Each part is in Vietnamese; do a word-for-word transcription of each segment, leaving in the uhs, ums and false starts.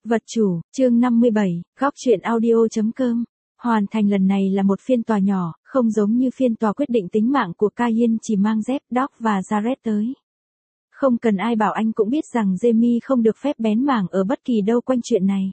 Vật chủ, chương năm mươi bảy, góc truyện audio.com. Hoàn thành lần này là một phiên tòa nhỏ, không giống như phiên tòa quyết định tính mạng của Kyle chỉ mang Jeff, Doc và Jared tới. Không cần ai bảo anh cũng biết rằng Jamie không được phép bén mảng ở bất kỳ đâu quanh chuyện này.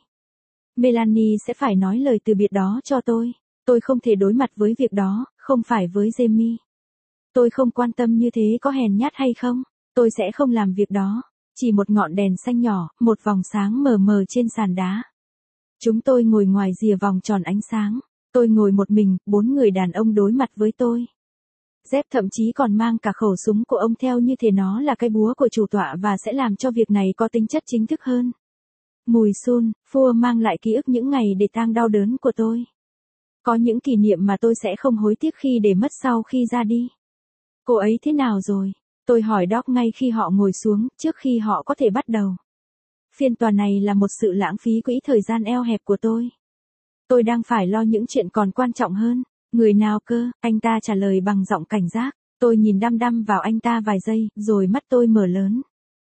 Melanie sẽ phải nói lời từ biệt đó cho tôi. Tôi không thể đối mặt với việc đó, không phải với Jamie. Tôi không quan tâm như thế có hèn nhát hay không. Tôi sẽ không làm việc đó. Chỉ một ngọn đèn xanh nhỏ, một vòng sáng mờ mờ trên sàn đá. Chúng tôi ngồi ngoài rìa vòng tròn ánh sáng. Tôi ngồi một mình, bốn người đàn ông đối mặt với tôi. Jeff thậm chí còn mang cả khẩu súng của ông theo như thế nó là cái búa của chủ tọa và sẽ làm cho việc này có tính chất chính thức hơn. Mùi sun, phua mang lại ký ức những ngày để tang đau đớn của tôi. Có những kỷ niệm mà tôi sẽ không hối tiếc khi để mất sau khi ra đi. Cô ấy thế nào rồi? Tôi hỏi Doc ngay khi họ ngồi xuống, trước khi họ có thể bắt đầu. Phiên tòa này là một sự lãng phí quỹ thời gian eo hẹp của tôi. Tôi đang phải lo những chuyện còn quan trọng hơn. Người nào cơ? Anh ta trả lời bằng giọng cảnh giác. Tôi nhìn đăm đăm vào anh ta vài giây, rồi mắt tôi mở lớn.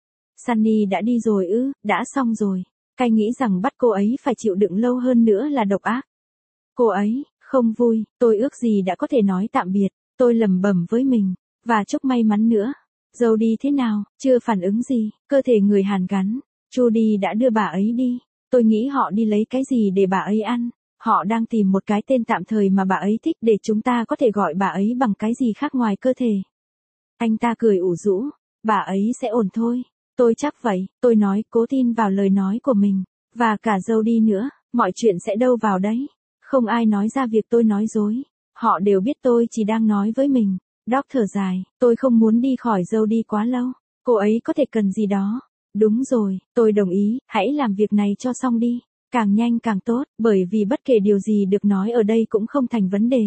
Sunny đã đi rồi ư, đã xong rồi. Cay nghĩ rằng bắt cô ấy phải chịu đựng lâu hơn nữa là độc ác. Cô ấy, không vui, tôi ước gì đã có thể nói tạm biệt. Tôi lẩm bẩm với mình, và chúc may mắn nữa. Jody thế nào, chưa phản ứng gì, cơ thể người hàn gắn. Judy đã đưa bà ấy đi. Tôi nghĩ họ đi lấy cái gì để bà ấy ăn. Họ đang tìm một cái tên tạm thời mà bà ấy thích để chúng ta có thể gọi bà ấy bằng cái gì khác ngoài cơ thể. Anh ta cười ủ rũ. Bà ấy sẽ ổn thôi. Tôi chắc vậy, tôi nói, cố tin vào lời nói của mình. Và cả Jody nữa, mọi chuyện sẽ đâu vào đấy. Không ai nói ra việc tôi nói dối. Họ đều biết tôi chỉ đang nói với mình. Doc thở dài, tôi không muốn đi khỏi Jody quá lâu. Cô ấy có thể cần gì đó. Đúng rồi, tôi đồng ý, hãy làm việc này cho xong đi. Càng nhanh càng tốt, bởi vì bất kể điều gì được nói ở đây cũng không thành vấn đề.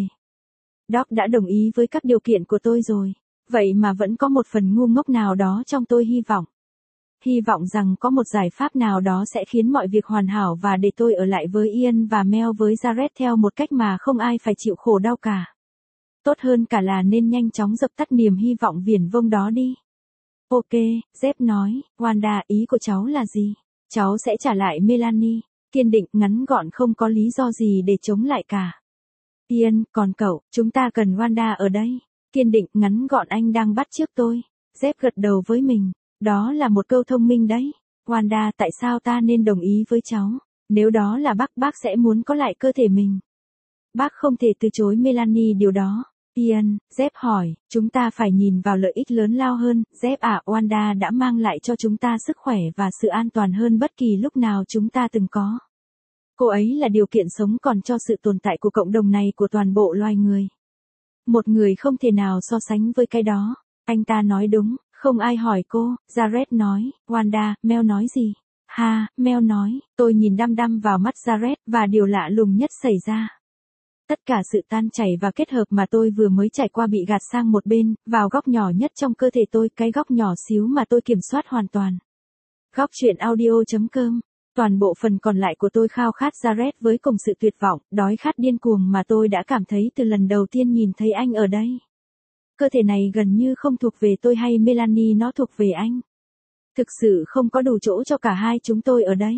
Doc đã đồng ý với các điều kiện của tôi rồi. Vậy mà vẫn có một phần ngu ngốc nào đó trong tôi hy vọng. Hy vọng rằng có một giải pháp nào đó sẽ khiến mọi việc hoàn hảo và để tôi ở lại với Ian và Mel với Jared theo một cách mà không ai phải chịu khổ đau cả. Tốt hơn cả là nên nhanh chóng dập tắt niềm hy vọng viển vông đó đi. Ok, Jeff nói, Wanda, ý của cháu là gì? Cháu sẽ trả lại Melanie. Kiên định, ngắn gọn, không có lý do gì để chống lại cả. Ian, còn cậu, chúng ta cần Wanda ở đây. Kiên định, ngắn gọn, anh đang bắt chước tôi. Jeff gật đầu với mình. Đó là một câu thông minh đấy. Wanda, tại sao ta nên đồng ý với cháu? Nếu đó là bác, bác sẽ muốn có lại cơ thể mình. Bác không thể từ chối Melanie điều đó. Ian, Jeff hỏi, chúng ta phải nhìn vào lợi ích lớn lao hơn. Jeff à, Wanda đã mang lại cho chúng ta sức khỏe và sự an toàn hơn bất kỳ lúc nào chúng ta từng có. Cô ấy là điều kiện sống còn cho sự tồn tại của cộng đồng này của toàn bộ loài người. Một người không thể nào so sánh với cái đó. Anh ta nói đúng, không ai hỏi cô. Jared nói, Wanda, Mel nói gì? Ha, Mel nói, tôi nhìn đăm đăm vào mắt Jared và điều lạ lùng nhất xảy ra. Tất cả sự tan chảy và kết hợp mà tôi vừa mới trải qua bị gạt sang một bên, vào góc nhỏ nhất trong cơ thể tôi, cái góc nhỏ xíu mà tôi kiểm soát hoàn toàn. Góc truyện audio.com. Toàn bộ phần còn lại của tôi khao khát Jared với cùng sự tuyệt vọng, đói khát điên cuồng mà tôi đã cảm thấy từ lần đầu tiên nhìn thấy anh ở đây. Cơ thể này gần như không thuộc về tôi hay Melanie, nó thuộc về anh. Thực sự không có đủ chỗ cho cả hai chúng tôi ở đây.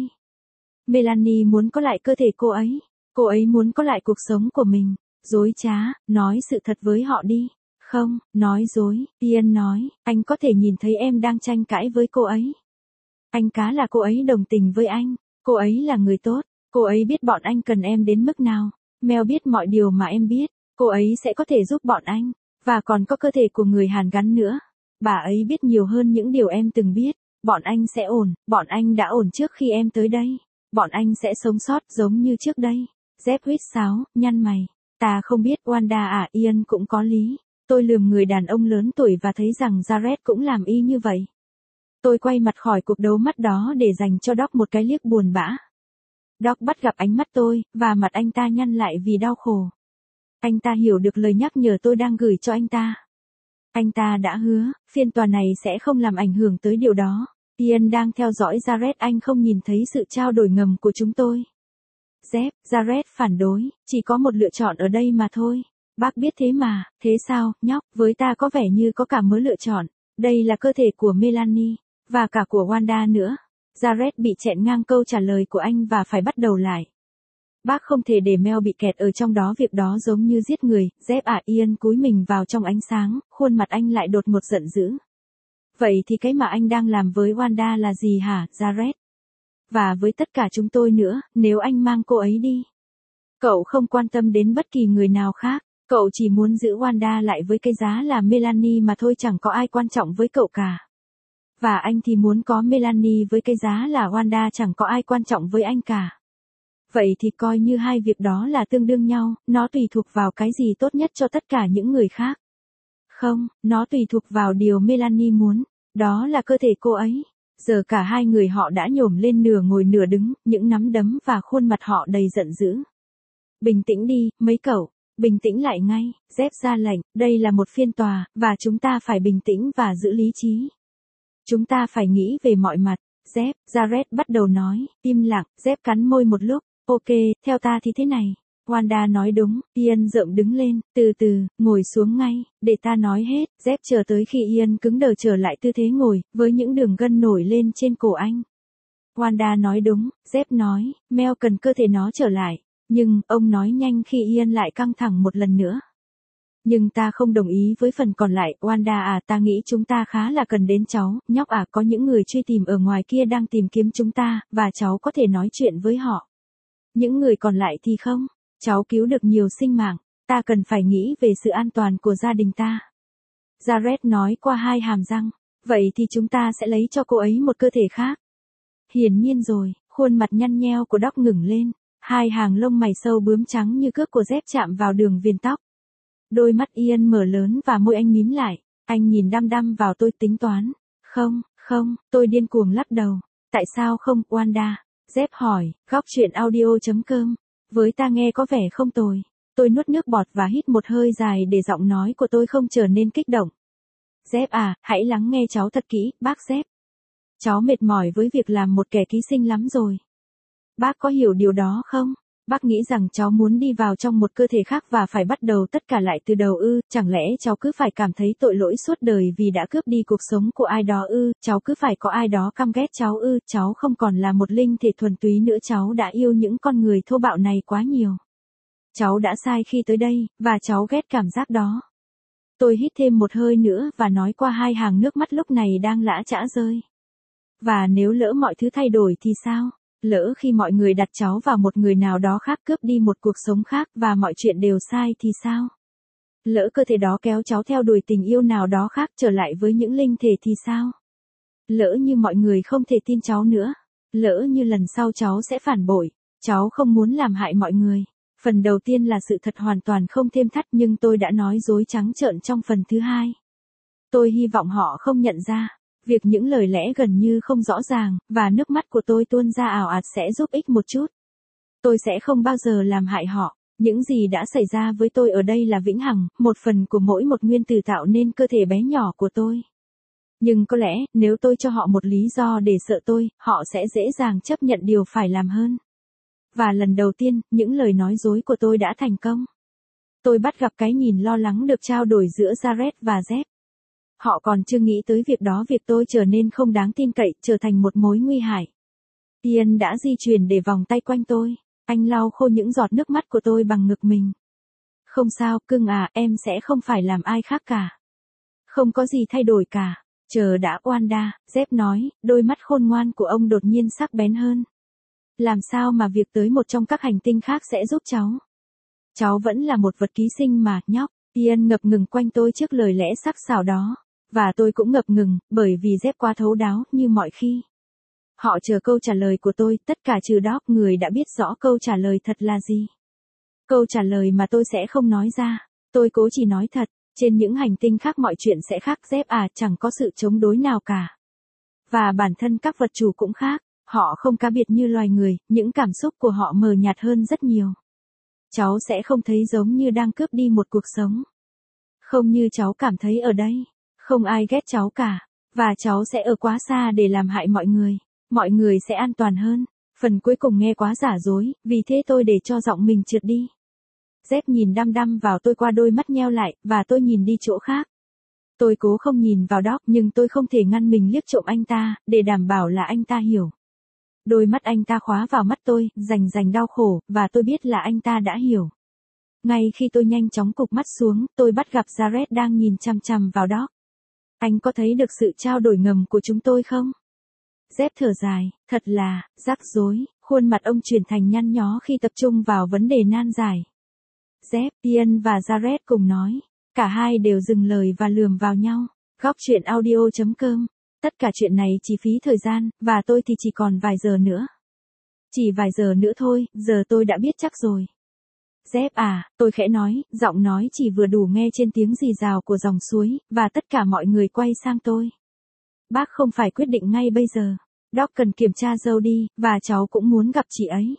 Melanie muốn có lại cơ thể cô ấy. Cô ấy muốn có lại cuộc sống của mình. Dối trá, nói sự thật với họ đi. Không, nói dối. Ian nói, anh có thể nhìn thấy em đang tranh cãi với cô ấy. Anh cá là cô ấy đồng tình với anh. Cô ấy là người tốt. Cô ấy biết bọn anh cần em đến mức nào. Mel biết mọi điều mà em biết. Cô ấy sẽ có thể giúp bọn anh. Và còn có cơ thể của người hàn gắn nữa. Bà ấy biết nhiều hơn những điều em từng biết. Bọn anh sẽ ổn. Bọn anh đã ổn trước khi em tới đây. Bọn anh sẽ sống sót giống như trước đây. Jeff huýt sáo, nhăn mày. Ta không biết, Wanda à, Ian cũng có lý. Tôi lườm người đàn ông lớn tuổi và thấy rằng Jared cũng làm y như vậy. Tôi quay mặt khỏi cuộc đấu mắt đó để dành cho Doc một cái liếc buồn bã. Doc bắt gặp ánh mắt tôi, và mặt anh ta nhăn lại vì đau khổ. Anh ta hiểu được lời nhắc nhở tôi đang gửi cho anh ta. Anh ta đã hứa, phiên tòa này sẽ không làm ảnh hưởng tới điều đó. Ian đang theo dõi Jared, anh không nhìn thấy sự trao đổi ngầm của chúng tôi. Jeff, Jared phản đối, chỉ có một lựa chọn ở đây mà thôi. Bác biết thế mà, thế sao, nhóc, với ta có vẻ như có cả mớ lựa chọn. Đây là cơ thể của Melanie, và cả của Wanda nữa. Jared bị chẹn ngang câu trả lời của anh và phải bắt đầu lại. Bác không thể để Mel bị kẹt ở trong đó, việc đó giống như giết người. Dép à, Ian cúi mình vào trong ánh sáng, khuôn mặt anh lại đột ngột giận dữ. Vậy thì cái mà anh đang làm với Wanda là gì hả, Jared? Và với tất cả chúng tôi nữa, nếu anh mang cô ấy đi. Cậu không quan tâm đến bất kỳ người nào khác, cậu chỉ muốn giữ Wanda lại với cái giá là Melanie mà thôi, chẳng có ai quan trọng với cậu cả. Và anh thì muốn có Melanie với cái giá là Wanda, chẳng có ai quan trọng với anh cả. Vậy thì coi như hai việc đó là tương đương nhau, nó tùy thuộc vào cái gì tốt nhất cho tất cả những người khác. Không, nó tùy thuộc vào điều Melanie muốn, đó là cơ thể cô ấy. Giờ cả hai người họ đã nhổm lên, nửa ngồi nửa đứng, những nắm đấm và khuôn mặt họ đầy giận dữ. Bình tĩnh đi, mấy cậu, bình tĩnh lại ngay, Dép ra lệnh, đây là một phiên tòa, và chúng ta phải bình tĩnh và giữ lý trí. Chúng ta phải nghĩ về mọi mặt. Dép, Jared bắt đầu nói, im lặng, Dép cắn môi một lúc, ok, theo ta thì thế này. Wanda nói đúng, Ian rợm đứng lên, từ từ, ngồi xuống ngay, để ta nói hết. Dép chờ tới khi Ian cứng đờ trở lại tư thế ngồi, với những đường gân nổi lên trên cổ anh. Wanda nói đúng, Dép nói, Mel cần cơ thể nó trở lại. Nhưng, ông nói nhanh khi Ian lại căng thẳng một lần nữa. Nhưng ta không đồng ý với phần còn lại, Wanda à, ta nghĩ chúng ta khá là cần đến cháu, nhóc à, có những người truy tìm ở ngoài kia đang tìm kiếm chúng ta, và cháu có thể nói chuyện với họ. Những người còn lại thì không, cháu cứu được nhiều sinh mạng, ta cần phải nghĩ về sự an toàn của gia đình ta. Jared nói qua hai hàm răng, vậy thì chúng ta sẽ lấy cho cô ấy một cơ thể khác. Hiển nhiên rồi, khuôn mặt nhăn nheo của Doc ngừng lên, hai hàng lông mày sâu bướm trắng như cước của Dép chạm vào đường viền tóc. Đôi mắt Ian mở lớn và môi anh mím lại, anh nhìn đăm đăm vào tôi, tính toán. Không, không, tôi điên cuồng lắc đầu. Tại sao không, Wanda? Dép hỏi, góc chuyện audio chấm com. Với ta nghe có vẻ không tồi. Tôi nuốt nước bọt và hít một hơi dài để giọng nói của tôi không trở nên kích động. Dép à, hãy lắng nghe cháu thật kỹ, bác Dép. Cháu mệt mỏi với việc làm một kẻ ký sinh lắm rồi. Bác có hiểu điều đó không? Bác nghĩ rằng cháu muốn đi vào trong một cơ thể khác và phải bắt đầu tất cả lại từ đầu ư, chẳng lẽ cháu cứ phải cảm thấy tội lỗi suốt đời vì đã cướp đi cuộc sống của ai đó ư, cháu cứ phải có ai đó căm ghét cháu ư, cháu không còn là một linh thể thuần túy nữa, cháu đã yêu những con người thô bạo này quá nhiều. Cháu đã sai khi tới đây, và cháu ghét cảm giác đó. Tôi hít thêm một hơi nữa và nói qua hai hàng nước mắt lúc này đang lã chã rơi. Và nếu lỡ mọi thứ thay đổi thì sao? Lỡ khi mọi người đặt cháu vào một người nào đó khác, cướp đi một cuộc sống khác và mọi chuyện đều sai thì sao? Lỡ cơ thể đó kéo cháu theo đuổi tình yêu nào đó khác, trở lại với những linh thể thì sao? Lỡ như mọi người không thể tin cháu nữa. Lỡ như lần sau cháu sẽ phản bội. Cháu không muốn làm hại mọi người. Phần đầu tiên là sự thật hoàn toàn không thêm thắt, nhưng tôi đã nói dối trắng trợn trong phần thứ hai. Tôi hy vọng họ không nhận ra. Việc những lời lẽ gần như không rõ ràng, và nước mắt của tôi tuôn ra ào ạt sẽ giúp ích một chút. Tôi sẽ không bao giờ làm hại họ. Những gì đã xảy ra với tôi ở đây là vĩnh hằng, một phần của mỗi một nguyên tử tạo nên cơ thể bé nhỏ của tôi. Nhưng có lẽ, nếu tôi cho họ một lý do để sợ tôi, họ sẽ dễ dàng chấp nhận điều phải làm hơn. Và lần đầu tiên, những lời nói dối của tôi đã thành công. Tôi bắt gặp cái nhìn lo lắng được trao đổi giữa Jared và Dép. Họ còn chưa nghĩ tới việc đó, việc tôi trở nên không đáng tin cậy, trở thành một mối nguy hại. Ian đã di chuyển để vòng tay quanh tôi. Anh lau khô những giọt nước mắt của tôi bằng ngực mình. Không sao, cưng à, em sẽ không phải làm ai khác cả. Không có gì thay đổi cả. Chờ đã, Wanda, Dép nói, đôi mắt khôn ngoan của ông đột nhiên sắc bén hơn. Làm sao mà việc tới một trong các hành tinh khác sẽ giúp cháu? Cháu vẫn là một vật ký sinh mà, nhóc. Ian ngập ngừng quanh tôi trước lời lẽ sắc sảo đó. Và tôi cũng ngập ngừng, bởi vì Dép quá thấu đáo, như mọi khi. Họ chờ câu trả lời của tôi, tất cả trừ Doc, người đã biết rõ câu trả lời thật là gì. Câu trả lời mà tôi sẽ không nói ra. Tôi cố chỉ nói thật, trên những hành tinh khác mọi chuyện sẽ khác, Dép à, chẳng có sự chống đối nào cả. Và bản thân các vật chủ cũng khác, họ không cá biệt như loài người, những cảm xúc của họ mờ nhạt hơn rất nhiều. Cháu sẽ không thấy giống như đang cướp đi một cuộc sống. Không như cháu cảm thấy ở đây. Không ai ghét cháu cả. Và cháu sẽ ở quá xa để làm hại mọi người. Mọi người sẽ an toàn hơn. Phần cuối cùng nghe quá giả dối, vì thế tôi để cho giọng mình trượt đi. Dép nhìn đăm đăm vào tôi qua đôi mắt nheo lại, và tôi nhìn đi chỗ khác. Tôi cố không nhìn vào Doc, nhưng tôi không thể ngăn mình liếc trộm anh ta, để đảm bảo là anh ta hiểu. Đôi mắt anh ta khóa vào mắt tôi, rành rành đau khổ, và tôi biết là anh ta đã hiểu. Ngay khi tôi nhanh chóng cụp mắt xuống, tôi bắt gặp Jared đang nhìn chằm chằm vào Doc. Anh có thấy được sự trao đổi ngầm của chúng tôi không? Dép thở dài, thật là, rắc rối, khuôn mặt ông chuyển thành nhăn nhó khi tập trung vào vấn đề nan giải. Dép, Ian và Jared cùng nói, cả hai đều dừng lời và lườm vào nhau. Góc chuyện audio chấm com. Tất cả chuyện này chỉ phí thời gian, và tôi thì chỉ còn vài giờ nữa. Chỉ vài giờ nữa thôi, giờ tôi đã biết chắc rồi. Dép à, tôi khẽ nói, giọng nói chỉ vừa đủ nghe trên tiếng rì rào của dòng suối, và tất cả mọi người quay sang tôi. Bác không phải quyết định ngay bây giờ. Doc cần kiểm tra Jody, và cháu cũng muốn gặp chị ấy.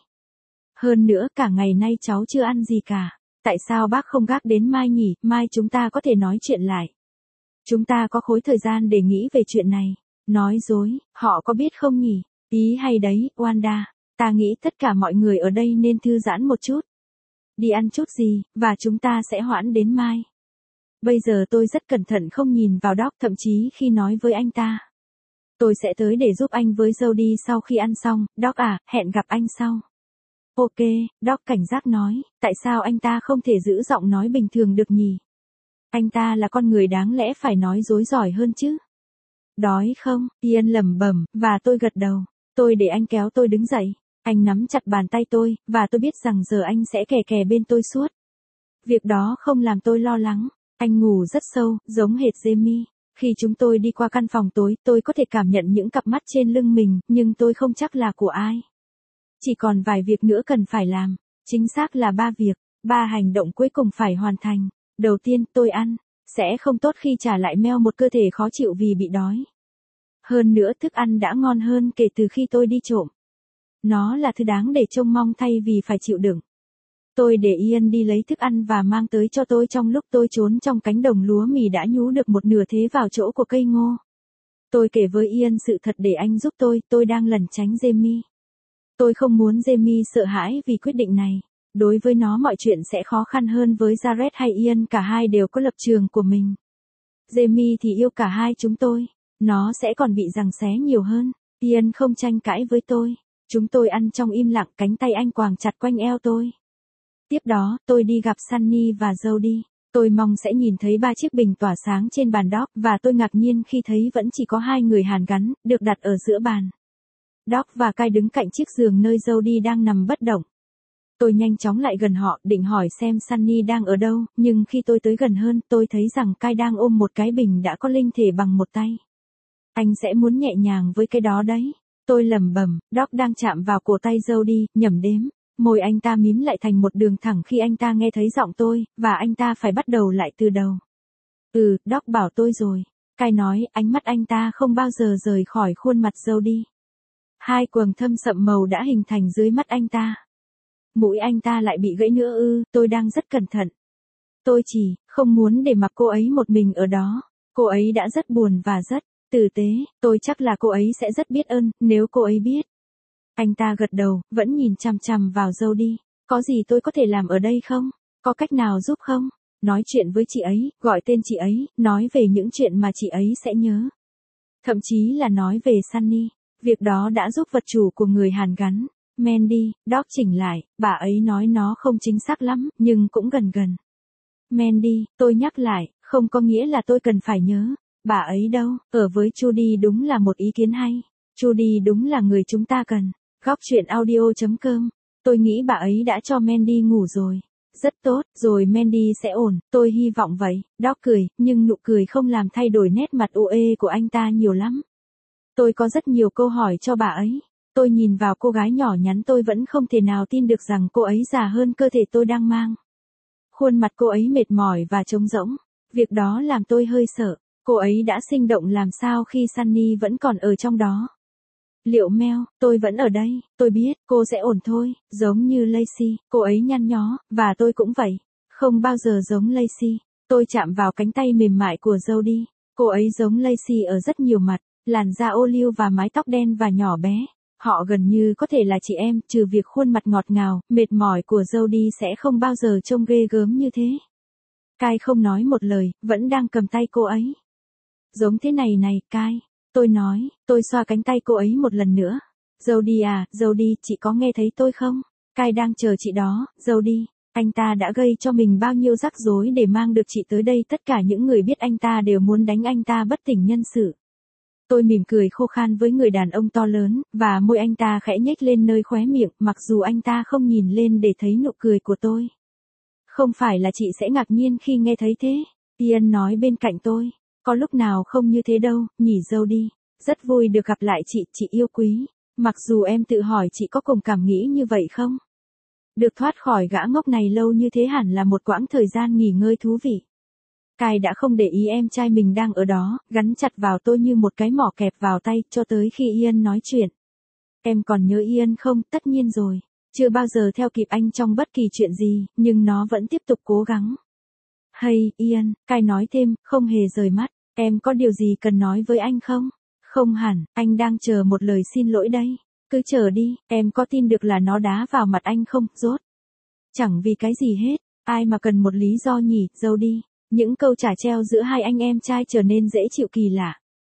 Hơn nữa cả ngày nay cháu chưa ăn gì cả. Tại sao bác không gác đến mai nhỉ, mai chúng ta có thể nói chuyện lại. Chúng ta có khối thời gian để nghĩ về chuyện này. Nói dối, họ có biết không nhỉ? Ý hay đấy, Wanda. Ta nghĩ tất cả mọi người ở đây nên thư giãn một chút. Đi ăn chút gì, và chúng ta sẽ hoãn đến mai. Bây giờ tôi rất cẩn thận không nhìn vào Doc, thậm chí khi nói với anh ta. Tôi sẽ tới để giúp anh với Jody sau khi ăn xong, Doc à, hẹn gặp anh sau. Ok, Doc cảnh giác nói, tại sao anh ta không thể giữ giọng nói bình thường được nhỉ? Anh ta là con người đáng lẽ phải nói dối giỏi hơn chứ. Đói không? Ian lẩm bẩm, và tôi gật đầu. Tôi để anh kéo tôi đứng dậy. Anh nắm chặt bàn tay tôi, và tôi biết rằng giờ anh sẽ kè kè bên tôi suốt. Việc đó không làm tôi lo lắng. Anh ngủ rất sâu, giống hệt Jamie. Khi chúng tôi đi qua căn phòng tối, tôi có thể cảm nhận những cặp mắt trên lưng mình, nhưng tôi không chắc là của ai. Chỉ còn vài việc nữa cần phải làm. Chính xác là ba việc, ba hành động cuối cùng phải hoàn thành. Đầu tiên, tôi ăn. Sẽ không tốt khi trả lại Mel một cơ thể khó chịu vì bị đói. Hơn nữa thức ăn đã ngon hơn kể từ khi tôi đi trộm. Nó là thứ đáng để trông mong thay vì phải chịu đựng. Tôi để Ian đi lấy thức ăn và mang tới cho tôi trong lúc tôi trốn trong cánh đồng lúa mì đã nhú được một nửa thế vào chỗ của cây ngô. Tôi kể với Ian sự thật để anh giúp tôi, tôi đang lẩn tránh Jamie. Tôi không muốn Jamie sợ hãi vì quyết định này. Đối với nó mọi chuyện sẽ khó khăn hơn với Jared hay Ian, cả hai đều có lập trường của mình. Jamie thì yêu cả hai chúng tôi. Nó sẽ còn bị giằng xé nhiều hơn. Ian không tranh cãi với tôi. Chúng tôi ăn trong im lặng, cánh tay anh quàng chặt quanh eo tôi. Tiếp đó, tôi đi gặp Sunny và Jody. Tôi mong sẽ nhìn thấy ba chiếc bình tỏa sáng trên bàn Doc, và tôi ngạc nhiên khi thấy vẫn chỉ có hai người hàn gắn, được đặt ở giữa bàn. Doc và Kai đứng cạnh chiếc giường nơi Jody đang nằm bất động. Tôi nhanh chóng lại gần họ, định hỏi xem Sunny đang ở đâu, nhưng khi tôi tới gần hơn, tôi thấy rằng Kai đang ôm một cái bình đã có linh thể bằng một tay. Anh sẽ muốn nhẹ nhàng với cái đó đấy. Tôi lẩm bẩm, Doc đang chạm vào cổ tay Jody, nhẩm đếm. Môi anh ta mím lại thành một đường thẳng khi anh ta nghe thấy giọng tôi, và anh ta phải bắt đầu lại từ đầu. Ừ, Doc bảo tôi rồi. Kai nói, ánh mắt anh ta không bao giờ rời khỏi khuôn mặt Jody. Hai quầng thâm sậm màu đã hình thành dưới mắt anh ta. Mũi anh ta lại bị gãy nữa ư, tôi đang rất cẩn thận. Tôi chỉ, không muốn để mặc cô ấy một mình ở đó. Cô ấy đã rất buồn và rất tử tế, tôi chắc là cô ấy sẽ rất biết ơn, nếu cô ấy biết. Anh ta gật đầu, vẫn nhìn chằm chằm vào Jody. Có gì tôi có thể làm ở đây không? Có cách nào giúp không? Nói chuyện với chị ấy, gọi tên chị ấy, nói về những chuyện mà chị ấy sẽ nhớ. Thậm chí là nói về Sunny. Việc đó đã giúp vật chủ của người hàn gắn. Mandy, Doc chỉnh lại, bà ấy nói nó không chính xác lắm, nhưng cũng gần gần. Mandy, tôi nhắc lại, không có nghĩa là tôi cần phải nhớ. Bà ấy đâu, ở với Judy đúng là một ý kiến hay. Judy đúng là người chúng ta cần. Góc chuyện audio chấm com. Tôi nghĩ bà ấy đã cho Mandy ngủ rồi. Rất tốt, rồi Mandy sẽ ổn, tôi hy vọng vậy. Doc cười, nhưng nụ cười không làm thay đổi nét mặt u uê của anh ta nhiều lắm. Tôi có rất nhiều câu hỏi cho bà ấy. Tôi nhìn vào cô gái nhỏ nhắn, tôi vẫn không thể nào tin được rằng cô ấy già hơn cơ thể tôi đang mang. Khuôn mặt cô ấy mệt mỏi và trống rỗng. Việc đó làm tôi hơi sợ. Cô ấy đã sinh động làm sao khi Sunny vẫn còn ở trong đó. Liệu Mel, tôi vẫn ở đây, tôi biết, cô sẽ ổn thôi, giống như Lacey, cô ấy nhăn nhó, và tôi cũng vậy. Không bao giờ giống Lacey. Tôi chạm vào cánh tay mềm mại của Jody. Cô ấy giống Lacey ở rất nhiều mặt, làn da ô liu và mái tóc đen và nhỏ bé. Họ gần như có thể là chị em, trừ việc khuôn mặt ngọt ngào, mệt mỏi của Jody sẽ không bao giờ trông ghê gớm như thế. Kai không nói một lời, vẫn đang cầm tay cô ấy. Giống thế này này, Kai. Tôi nói, tôi xoa cánh tay cô ấy một lần nữa. Jody à, Jody, chị có nghe thấy tôi không? Kai đang chờ chị đó, Jody. Anh ta đã gây cho mình bao nhiêu rắc rối để mang được chị tới đây, tất cả những người biết anh ta đều muốn đánh anh ta bất tỉnh nhân sự. Tôi mỉm cười khô khan với người đàn ông to lớn, và môi anh ta khẽ nhếch lên nơi khóe miệng, mặc dù anh ta không nhìn lên để thấy nụ cười của tôi. Không phải là chị sẽ ngạc nhiên khi nghe thấy thế, Ian nói bên cạnh tôi. Có lúc nào không như thế đâu, nhỉ Jody. Rất vui được gặp lại chị, chị yêu quý. Mặc dù em tự hỏi chị có cùng cảm nghĩ như vậy không? Được thoát khỏi gã ngốc này lâu như thế hẳn là một quãng thời gian nghỉ ngơi thú vị. Kai đã không để ý em trai mình đang ở đó, gắn chặt vào tôi như một cái mỏ kẹp vào tay, cho tới khi Ian nói chuyện. Em còn nhớ Ian không? Tất nhiên rồi. Chưa bao giờ theo kịp anh trong bất kỳ chuyện gì, nhưng nó vẫn tiếp tục cố gắng. Hay, Ian, Kai nói thêm, không hề rời mắt. Em có điều gì cần nói với anh không? Không hẳn, anh đang chờ một lời xin lỗi đây. Cứ chờ đi, em có tin được là nó đá vào mặt anh không, rốt? Chẳng vì cái gì hết, ai mà cần một lý do nhỉ, Jody. Những câu trả treo giữa hai anh em trai trở nên dễ chịu kỳ lạ.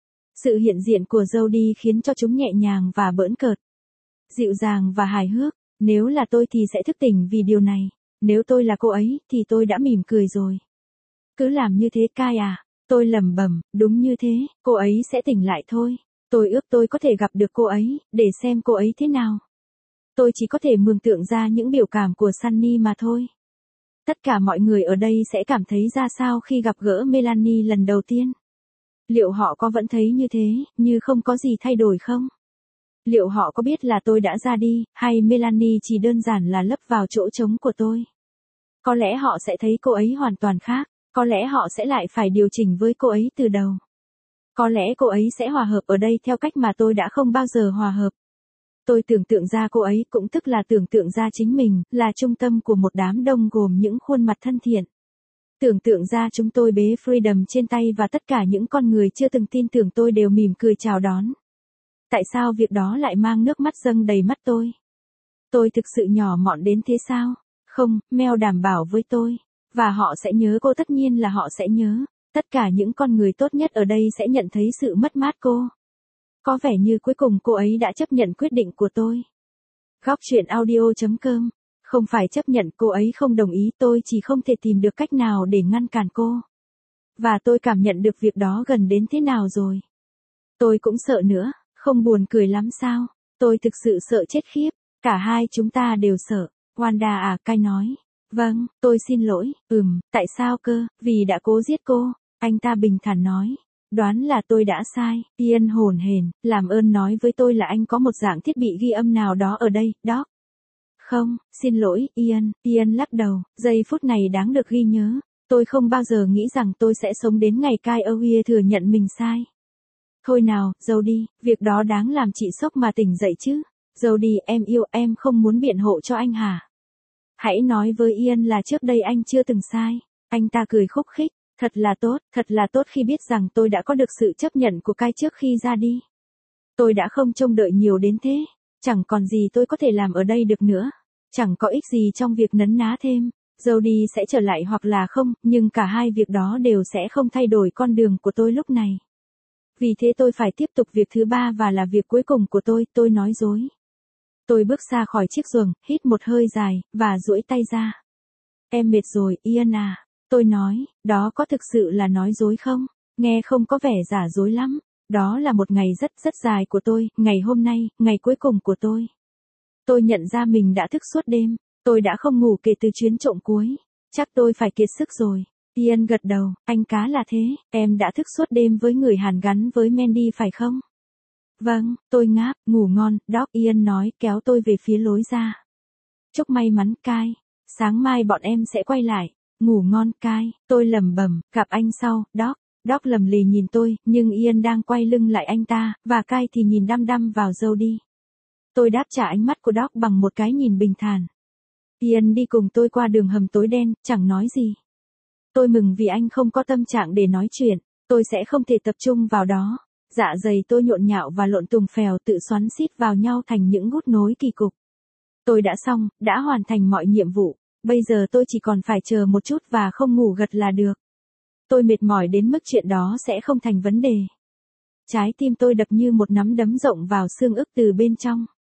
Sự hiện diện của Jody khiến cho chúng nhẹ nhàng và bỡn cợt. Dịu dàng và hài hước. Nếu là tôi thì sẽ thức tỉnh vì điều này. Nếu tôi là cô ấy, thì tôi đã mỉm cười rồi. Cứ làm như thế Kai à. Tôi lẩm bẩm, đúng như thế, cô ấy sẽ tỉnh lại thôi. Tôi ước tôi có thể gặp được cô ấy, để xem cô ấy thế nào. Tôi chỉ có thể mường tượng ra những biểu cảm của Sunny mà thôi. Tất cả mọi người ở đây sẽ cảm thấy ra sao khi gặp gỡ Melanie lần đầu tiên? Liệu họ có vẫn thấy như thế, như không có gì thay đổi không? Liệu họ có biết là tôi đã ra đi, hay Melanie chỉ đơn giản là lấp vào chỗ trống của tôi? Có lẽ họ sẽ thấy cô ấy hoàn toàn khác, có lẽ họ sẽ lại phải điều chỉnh với cô ấy từ đầu. Có lẽ cô ấy sẽ hòa hợp ở đây theo cách mà tôi đã không bao giờ hòa hợp. Tôi tưởng tượng ra cô ấy, cũng tức là tưởng tượng ra chính mình, là trung tâm của một đám đông gồm những khuôn mặt thân thiện. Tưởng tượng ra chúng tôi bế Freedom trên tay và tất cả những con người chưa từng tin tưởng tôi đều mỉm cười chào đón. Tại sao việc đó lại mang nước mắt dâng đầy mắt tôi? Tôi thực sự nhỏ mọn đến thế sao? Không, Mel đảm bảo với tôi. Và họ sẽ nhớ cô, tất nhiên là họ sẽ nhớ. Tất cả những con người tốt nhất ở đây sẽ nhận thấy sự mất mát cô. Có vẻ như cuối cùng cô ấy đã chấp nhận quyết định của tôi. Góc truyện audio chấm com. Không phải chấp nhận, cô ấy không đồng ý, tôi chỉ không thể tìm được cách nào để ngăn cản cô. Và tôi cảm nhận được việc đó gần đến thế nào rồi. Tôi cũng sợ nữa, không buồn cười lắm sao? Tôi thực sự sợ chết khiếp, cả hai chúng ta đều sợ. Wanda à, Kai nói. Vâng, tôi xin lỗi, ừm, tại sao cơ, vì đã cố giết cô, anh ta bình thản nói. Đoán là tôi đã sai, Ian hồn hển, làm ơn nói với tôi là anh có một dạng thiết bị ghi âm nào đó ở đây, Doc. Không, xin lỗi, Ian, Ian lắc đầu, giây phút này đáng được ghi nhớ. Tôi không bao giờ nghĩ rằng tôi sẽ sống đến ngày Kai Owie thừa nhận mình sai. Thôi nào, Jody, việc đó đáng làm chị sốc mà tỉnh dậy chứ. Jody, em yêu, em không muốn biện hộ cho anh hả? Hãy nói với Ian là trước đây anh chưa từng sai. Anh ta cười khúc khích. Thật là tốt, thật là tốt khi biết rằng tôi đã có được sự chấp nhận của Kai trước khi ra đi. Tôi đã không trông đợi nhiều đến thế. Chẳng còn gì tôi có thể làm ở đây được nữa. Chẳng có ích gì trong việc nấn ná thêm. Jody sẽ trở lại hoặc là không, nhưng cả hai việc đó đều sẽ không thay đổi con đường của tôi lúc này. Vì thế tôi phải tiếp tục việc thứ ba và là việc cuối cùng của tôi, tôi nói dối. Tôi bước xa khỏi chiếc giường, hít một hơi dài, và duỗi tay ra. Em mệt rồi, Ian à. Tôi nói, đó có thực sự là nói dối không? Nghe không có vẻ giả dối lắm. Đó là một ngày rất rất dài của tôi, ngày hôm nay, ngày cuối cùng của tôi. Tôi nhận ra mình đã thức suốt đêm. Tôi đã không ngủ kể từ chuyến trộm cuối. Chắc tôi phải kiệt sức rồi. Ian gật đầu, anh cá là thế, em đã thức suốt đêm với người Hàn gắn với Mandy phải không? Vâng, tôi ngáp, ngủ ngon, Doc, Ian nói, kéo tôi về phía lối ra. Chúc may mắn, Kai. Sáng mai bọn em sẽ quay lại. Ngủ ngon, Kai, tôi lẩm bẩm, gặp anh sau, Doc. Doc lầm lì nhìn tôi, nhưng Ian đang quay lưng lại anh ta, và Kai thì nhìn đăm đăm vào Jody. Tôi đáp trả ánh mắt của Doc bằng một cái nhìn bình thản. Ian đi cùng tôi qua đường hầm tối đen, chẳng nói gì. Tôi mừng vì anh không có tâm trạng để nói chuyện, tôi sẽ không thể tập trung vào đó. Dạ dày tôi nhộn nhạo và lộn tùng phèo tự xoắn xít vào nhau thành những gút nối kỳ cục. Tôi đã xong, đã hoàn thành mọi nhiệm vụ, bây giờ tôi chỉ còn phải chờ một chút và không ngủ gật là được. Tôi mệt mỏi đến mức chuyện đó sẽ không thành vấn đề. Trái tim tôi đập như một nắm đấm rộng vào xương ức từ bên trong.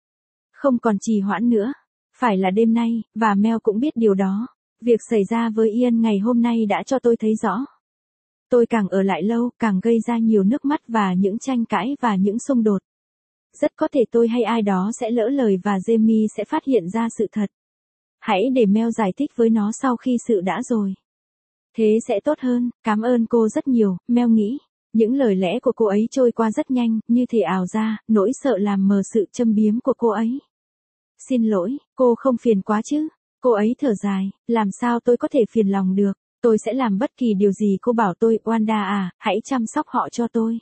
Không còn trì hoãn nữa. Phải là đêm nay, và Mel cũng biết điều đó. Việc xảy ra với Ian ngày hôm nay đã cho tôi thấy rõ. Tôi càng ở lại lâu, càng gây ra nhiều nước mắt và những tranh cãi và những xung đột. Rất có thể tôi hay ai đó sẽ lỡ lời và Jamie sẽ phát hiện ra sự thật. Hãy để Mel giải thích với nó sau khi sự đã rồi. Thế sẽ tốt hơn, cảm ơn cô rất nhiều, Mel nghĩ. Những lời lẽ của cô ấy trôi qua rất nhanh, như thể ảo ra, nỗi sợ làm mờ sự châm biếm của cô ấy. Xin lỗi, cô không phiền quá chứ? Cô ấy thở dài, làm sao tôi có thể phiền lòng được? Tôi sẽ làm bất kỳ điều gì cô bảo tôi, Wanda à, hãy chăm sóc họ cho tôi.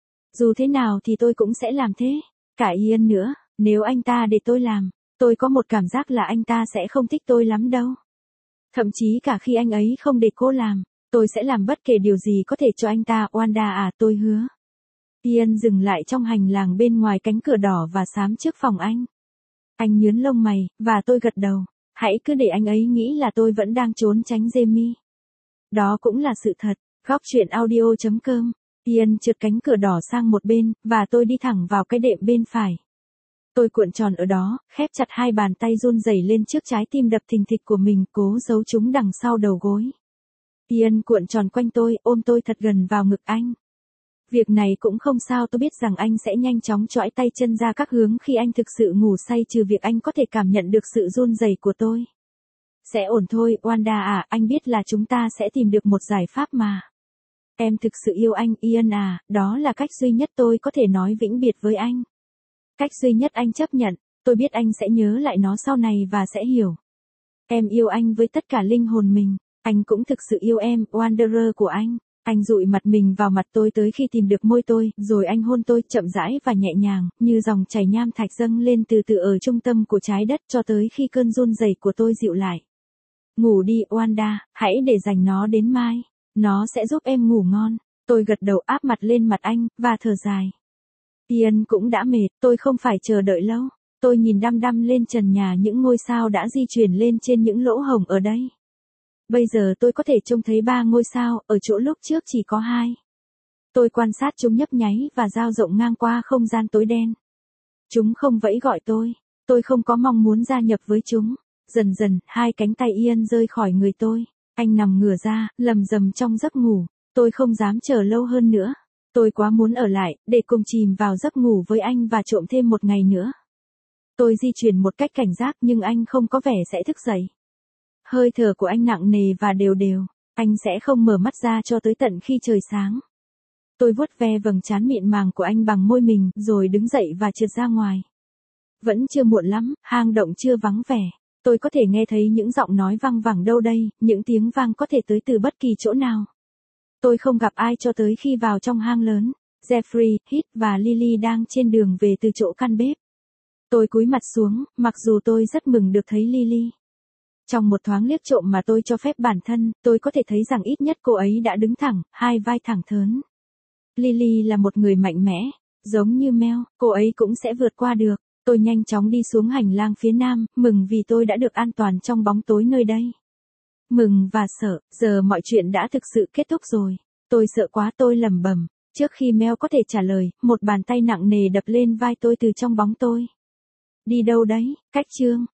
Dù thế nào thì tôi cũng sẽ làm thế. Cả Ian nữa, nếu anh ta để tôi làm, tôi có một cảm giác là anh ta sẽ không thích tôi lắm đâu. Thậm chí cả khi anh ấy không để cô làm, tôi sẽ làm bất kể điều gì có thể cho anh ta, Wanda à, tôi hứa. Ian dừng lại trong hành lang bên ngoài cánh cửa đỏ và xám trước phòng anh. Anh nhướng lông mày, và tôi gật đầu. Hãy cứ để anh ấy nghĩ là tôi vẫn đang trốn tránh Jamie. Đó cũng là sự thật. Góc truyện audio chấm com. Ian trượt cánh cửa đỏ sang một bên, và tôi đi thẳng vào cái đệm bên phải. Tôi cuộn tròn ở đó, khép chặt hai bàn tay run rẩy lên trước trái tim đập thình thịch của mình, cố giấu chúng đằng sau đầu gối. Ian cuộn tròn quanh tôi, ôm tôi thật gần vào ngực anh. Việc này cũng không sao, tôi biết rằng anh sẽ nhanh chóng chõi tay chân ra các hướng khi anh thực sự ngủ say, trừ việc anh có thể cảm nhận được sự run rẩy của tôi. Sẽ ổn thôi, Wanda à, anh biết là chúng ta sẽ tìm được một giải pháp mà. Em thực sự yêu anh, Ian à, đó là cách duy nhất tôi có thể nói vĩnh biệt với anh. Cách duy nhất anh chấp nhận, tôi biết anh sẽ nhớ lại nó sau này và sẽ hiểu. Em yêu anh với tất cả linh hồn mình, anh cũng thực sự yêu em, Wanderer của anh. Anh dụi mặt mình vào mặt tôi tới khi tìm được môi tôi, rồi anh hôn tôi chậm rãi và nhẹ nhàng, như dòng chảy nham thạch dâng lên từ từ ở trung tâm của trái đất cho tới khi cơn run rẩy của tôi dịu lại. Ngủ đi, Wanda, hãy để dành nó đến mai. Nó sẽ giúp em ngủ ngon. Tôi gật đầu áp mặt lên mặt anh, và thở dài. Ian cũng đã mệt, tôi không phải chờ đợi lâu. Tôi nhìn đăm đăm lên trần nhà những ngôi sao đã di chuyển lên trên những lỗ hổng ở đây. Bây giờ tôi có thể trông thấy ba ngôi sao, ở chỗ lúc trước chỉ có hai. Tôi quan sát chúng nhấp nháy và dao rộng ngang qua không gian tối đen. Chúng không vẫy gọi tôi. Tôi không có mong muốn gia nhập với chúng. Dần dần, hai cánh tay Ian rơi khỏi người tôi. Anh nằm ngửa ra, lầm rầm trong giấc ngủ. Tôi không dám chờ lâu hơn nữa. Tôi quá muốn ở lại, để cùng chìm vào giấc ngủ với anh và trộm thêm một ngày nữa. Tôi di chuyển một cách cảnh giác nhưng anh không có vẻ sẽ thức dậy. Hơi thở của anh nặng nề và đều đều. Anh sẽ không mở mắt ra cho tới tận khi trời sáng. Tôi vuốt ve vầng trán mịn màng của anh bằng môi mình, rồi đứng dậy và trượt ra ngoài. Vẫn chưa muộn lắm, hang động chưa vắng vẻ. Tôi có thể nghe thấy những giọng nói văng vẳng đâu đây, những tiếng vang có thể tới từ bất kỳ chỗ nào. Tôi không gặp ai cho tới khi vào trong hang lớn. Jeffrey, Heath và Lily đang trên đường về từ chỗ căn bếp. Tôi cúi mặt xuống, mặc dù tôi rất mừng được thấy Lily. Trong một thoáng liếc trộm mà tôi cho phép bản thân, tôi có thể thấy rằng ít nhất cô ấy đã đứng thẳng, hai vai thẳng thớn. Lily là một người mạnh mẽ, giống như Mel, cô ấy cũng sẽ vượt qua được. Tôi nhanh chóng đi xuống hành lang phía nam, mừng vì tôi đã được an toàn trong bóng tối nơi đây. Mừng và sợ, giờ mọi chuyện đã thực sự kết thúc rồi. Tôi sợ quá, tôi lẩm bẩm. Trước khi Mel có thể trả lời, một bàn tay nặng nề đập lên vai tôi từ trong bóng tôi. Đi đâu đấy, cách chương.